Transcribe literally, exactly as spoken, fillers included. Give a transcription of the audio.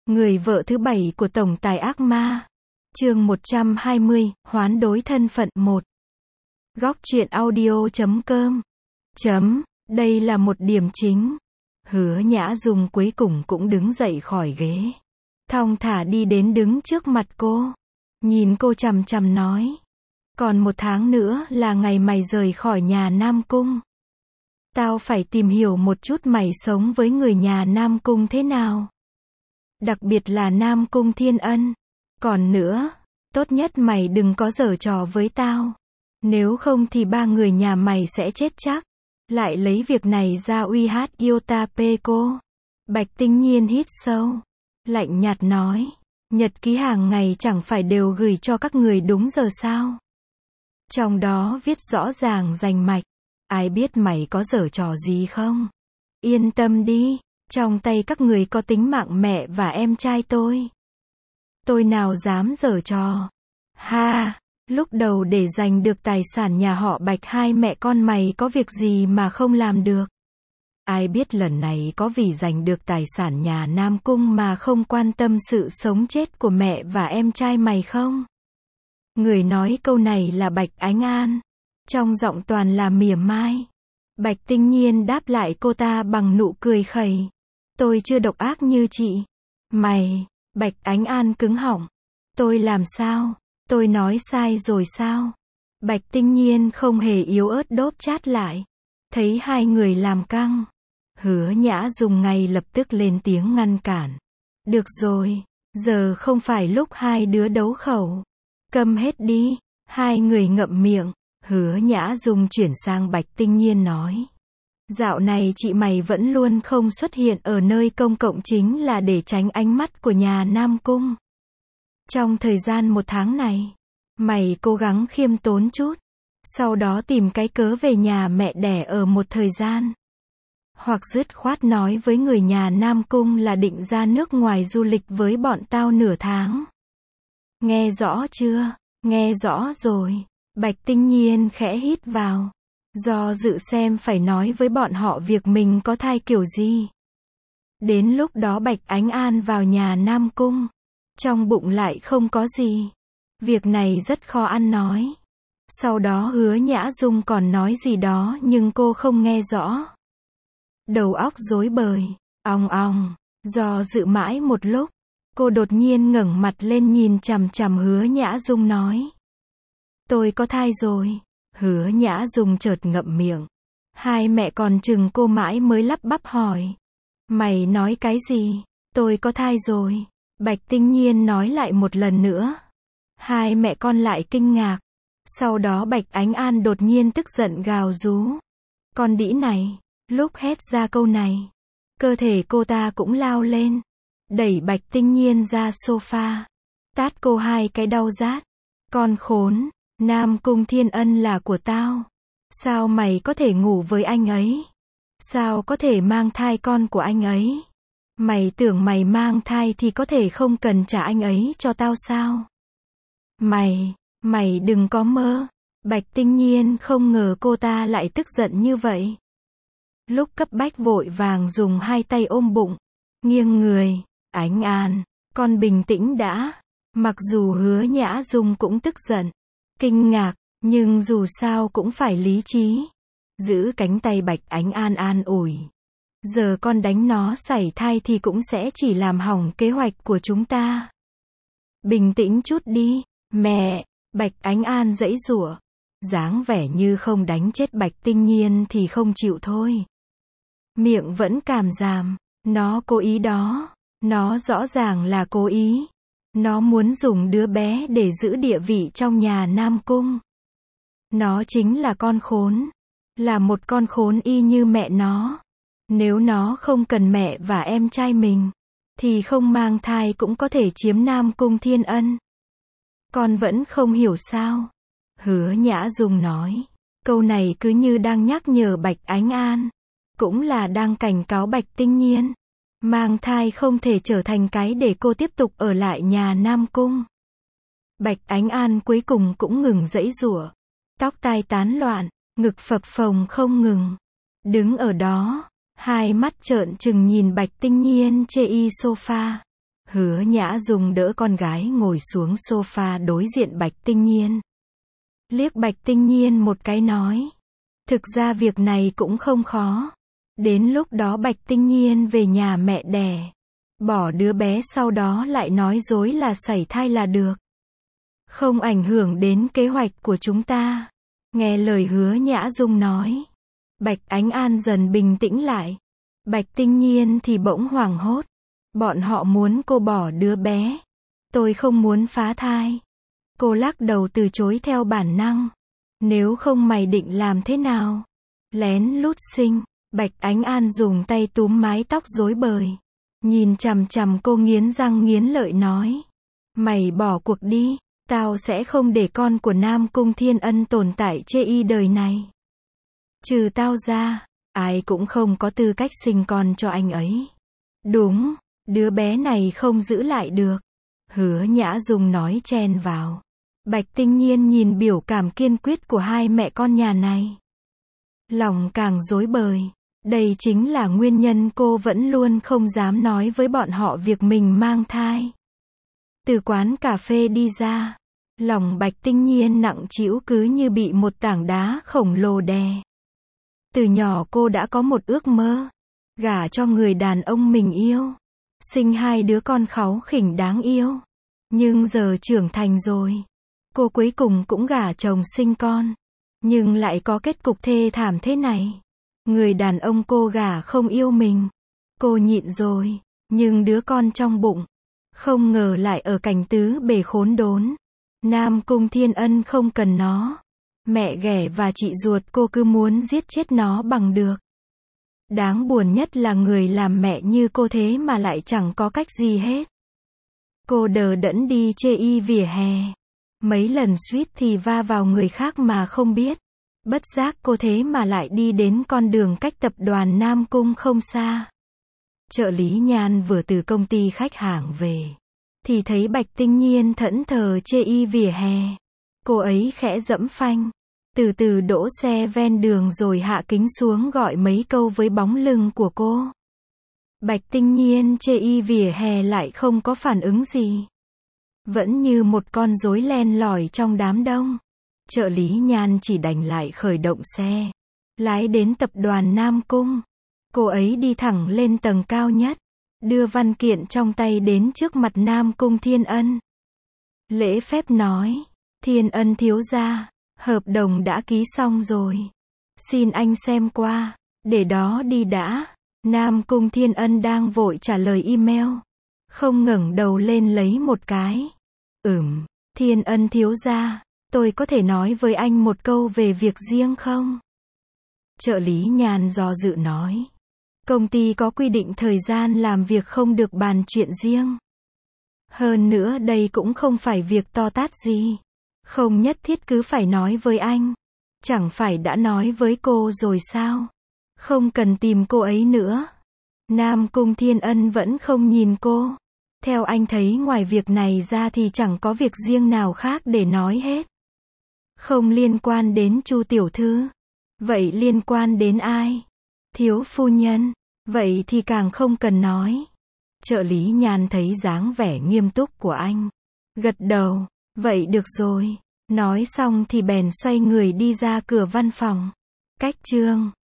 Người vợ thứ bảy của tổng tài ác ma. Chương một trăm hai mươi, hoán đối thân phận một. Góc truyện audio chấm com. Chấm, đây là một điểm chính. Hứa Nhã Dung cuối cùng cũng đứng dậy khỏi ghế. Thong thả đi đến đứng trước mặt cô. Nhìn cô chằm chằm nói. Còn một tháng nữa là ngày mày rời khỏi nhà Nam Cung. Tao phải tìm hiểu một chút mày sống với người nhà Nam Cung thế nào. Đặc biệt là Nam Cung Thiên Ân. Còn nữa, tốt nhất mày đừng có giở trò với tao. Nếu không thì ba người nhà mày sẽ chết chắc. Lại lấy việc này ra uy hát Yotape cô. Bạch Tinh Nhiên hít sâu. Lạnh nhạt nói. Nhật ký hàng ngày chẳng phải đều gửi cho các người đúng giờ sao? Trong đó viết rõ ràng rành mạch. Ai biết mày có giở trò gì không? Yên tâm đi. Trong tay các người có tính mạng mẹ và em trai tôi. Tôi nào dám giở trò. Ha, lúc đầu để giành được tài sản nhà họ Bạch hai mẹ con mày có việc gì mà không làm được. Ai biết lần này có vì giành được tài sản nhà Nam Cung mà không quan tâm sự sống chết của mẹ và em trai mày không? Người nói câu này là Bạch Ánh An. Trong giọng toàn là mỉa mai. Bạch Tinh Nhiên đáp lại cô ta bằng nụ cười khẩy. Tôi chưa độc ác như chị. Mày, Bạch Ánh An cứng họng. Tôi làm sao? Tôi nói sai rồi sao? Bạch Tinh Nhiên không hề yếu ớt đốp chát lại. Thấy hai người làm căng. Hứa Nhã Dung ngay lập tức lên tiếng ngăn cản. Được rồi, giờ không phải lúc hai đứa đấu khẩu. Câm hết đi. Hai người ngậm miệng. Hứa Nhã Dung chuyển sang Bạch Tinh Nhiên nói. Dạo này chị mày vẫn luôn không xuất hiện ở nơi công cộng chính là để tránh ánh mắt của nhà Nam Cung. Trong thời gian một tháng này, mày cố gắng khiêm tốn chút. Sau đó tìm cái cớ về nhà mẹ đẻ ở một thời gian. Hoặc dứt khoát nói với người nhà Nam Cung là định ra nước ngoài du lịch với bọn tao nửa tháng. Nghe rõ chưa? Nghe rõ rồi. Bạch Tinh Nhiên khẽ hít vào. Do dự xem phải nói với bọn họ việc mình có thai kiểu gì. Đến lúc đó Bạch Ánh An vào nhà Nam Cung. Trong bụng lại không có gì. Việc này rất khó ăn nói. Sau đó Hứa Nhã Dung còn nói gì đó nhưng cô không nghe rõ. Đầu óc rối bời. Ong ong. Do dự mãi một lúc. Cô đột nhiên ngẩng mặt lên nhìn chằm chằm Hứa Nhã Dung nói. Tôi có thai rồi. Hứa Nhã Dung chợt ngậm miệng. Hai mẹ còn chừng cô mãi mới lắp bắp hỏi. Mày nói cái gì? Tôi có thai rồi. Bạch Tinh Nhiên nói lại một lần nữa. Hai mẹ con lại kinh ngạc. Sau đó Bạch Ánh An đột nhiên tức giận gào rú. Con đĩ này. Lúc hét ra câu này. Cơ thể cô ta cũng lao lên. Đẩy Bạch Tinh Nhiên ra sofa. Tát cô hai cái đau rát. Con khốn. Nam Cung Thiên Ân là của tao. Sao mày có thể ngủ với anh ấy? Sao có thể mang thai con của anh ấy? Mày tưởng mày mang thai thì có thể không cần trả anh ấy cho tao sao? Mày, mày đừng có mơ. Bạch Tinh Nhiên không ngờ cô ta lại tức giận như vậy. Lúc cấp bách vội vàng dùng hai tay ôm bụng. Nghiêng người. Ánh An, con bình tĩnh đã. Mặc dù Hứa Nhã Dung cũng tức giận. Kinh ngạc, nhưng dù sao cũng phải lý trí. Giữ cánh tay Bạch Ánh An an ủi. Giờ con đánh nó sảy thai thì cũng sẽ chỉ làm hỏng kế hoạch của chúng ta. Bình tĩnh chút đi, mẹ. Bạch Ánh An giãy giụa. Dáng vẻ như không đánh chết Bạch Tinh Nhiên thì không chịu thôi. Miệng vẫn cảm giảm. Nó cố ý đó. Nó rõ ràng là cố ý. Nó muốn dùng đứa bé để giữ địa vị trong nhà Nam Cung. Nó chính là con khốn. Là một con khốn y như mẹ nó. Nếu nó không cần mẹ và em trai mình, thì không mang thai cũng có thể chiếm Nam Cung Thiên Ân. Con vẫn không hiểu sao? Hứa Nhã Dung nói. Câu này cứ như đang nhắc nhở Bạch Ánh An. Cũng là đang cảnh cáo Bạch Tinh Nhiên. Mang thai không thể trở thành cái để cô tiếp tục ở lại nhà Nam Cung. Bạch Ánh An cuối cùng cũng ngừng giãy giụa. Tóc tai tán loạn, ngực phập phồng không ngừng. Đứng ở đó, hai mắt trợn trừng nhìn Bạch Tinh Nhiên chê y sofa. Hứa Nhã Dung đỡ con gái ngồi xuống sofa đối diện Bạch Tinh Nhiên. Liếc Bạch Tinh Nhiên một cái nói. Thực ra việc này cũng không khó. Đến lúc đó Bạch Tinh Nhiên về nhà mẹ đẻ. Bỏ đứa bé sau đó lại nói dối là sảy thai là được. Không ảnh hưởng đến kế hoạch của chúng ta. Nghe lời Hứa Nhã Dung nói. Bạch Ánh An dần bình tĩnh lại. Bạch Tinh Nhiên thì bỗng hoảng hốt. Bọn họ muốn cô bỏ đứa bé. Tôi không muốn phá thai. Cô lắc đầu từ chối theo bản năng. Nếu không mày định làm thế nào? Lén lút sinh. Bạch Ánh An dùng tay túm mái tóc rối bời. Nhìn chằm chằm cô nghiến răng nghiến lợi nói. Mày bỏ cuộc đi. Tao sẽ không để con của Nam Cung Thiên Ân tồn tại chê y đời này. Trừ tao ra, ai cũng không có tư cách sinh con cho anh ấy. Đúng, đứa bé này không giữ lại được. Hứa Nhã Dung nói chen vào. Bạch Tinh Nhiên nhìn biểu cảm kiên quyết của hai mẹ con nhà này. Lòng càng rối bời. Đây chính là nguyên nhân cô vẫn luôn không dám nói với bọn họ việc mình mang thai. Từ quán cà phê đi ra, lòng Bạch Tinh Nhiên nặng trĩu cứ như bị một tảng đá khổng lồ đè. Từ nhỏ cô đã có một ước mơ, gả cho người đàn ông mình yêu, sinh hai đứa con kháu khỉnh đáng yêu. Nhưng giờ trưởng thành rồi, cô cuối cùng cũng gả chồng sinh con, nhưng lại có kết cục thê thảm thế này. Người đàn ông cô gả không yêu mình. Cô nhịn rồi, nhưng đứa con trong bụng, không ngờ lại ở cảnh tứ bề khốn đốn. Nam Cung Thiên Ân không cần nó. Mẹ ghẻ và chị ruột cô cứ muốn giết chết nó bằng được. Đáng buồn nhất là người làm mẹ như cô thế mà lại chẳng có cách gì hết. Cô đờ đẫn đi chê y vỉa hè. Mấy lần suýt thì va vào người khác mà không biết. Bất giác cô thế mà lại đi đến con đường cách tập đoàn Nam Cung không xa. Trợ lý Nhan vừa từ công ty khách hàng về, thì thấy Bạch Tinh Nhiên thẫn thờ chê y vỉa hè. Cô ấy khẽ dẫm phanh, từ từ đỗ xe ven đường rồi hạ kính xuống gọi mấy câu với bóng lưng của cô. Bạch Tinh Nhiên chê y vỉa hè lại không có phản ứng gì. Vẫn như một con rối len lỏi trong đám đông. Trợ lý Nhan chỉ đành lại khởi động xe, lái đến tập đoàn Nam Cung. Cô ấy đi thẳng lên tầng cao nhất, đưa văn kiện trong tay đến trước mặt Nam Cung Thiên Ân. Lễ phép nói, Thiên Ân thiếu gia, hợp đồng đã ký xong rồi. Xin anh xem qua, để đó đi đã. Nam Cung Thiên Ân đang vội trả lời email, không ngẩng đầu lên lấy một cái. Ừm, Thiên Ân thiếu gia, tôi có thể nói với anh một câu về việc riêng không? Trợ lý Nhan do dự nói. Công ty có quy định thời gian làm việc không được bàn chuyện riêng. Hơn nữa đây cũng không phải việc to tát gì. Không nhất thiết cứ phải nói với anh. Chẳng phải đã nói với cô rồi sao? Không cần tìm cô ấy nữa. Nam Cung Thiên Ân vẫn không nhìn cô. Theo anh thấy ngoài việc này ra thì chẳng có việc riêng nào khác để nói hết. Không liên quan đến Chu tiểu thư. Vậy liên quan đến ai? Thiếu phu nhân. Vậy thì càng không cần nói. Trợ lý Nhan thấy dáng vẻ nghiêm túc của anh, gật đầu. Vậy được rồi. Nói xong thì bèn xoay người đi ra cửa văn phòng. Cách chương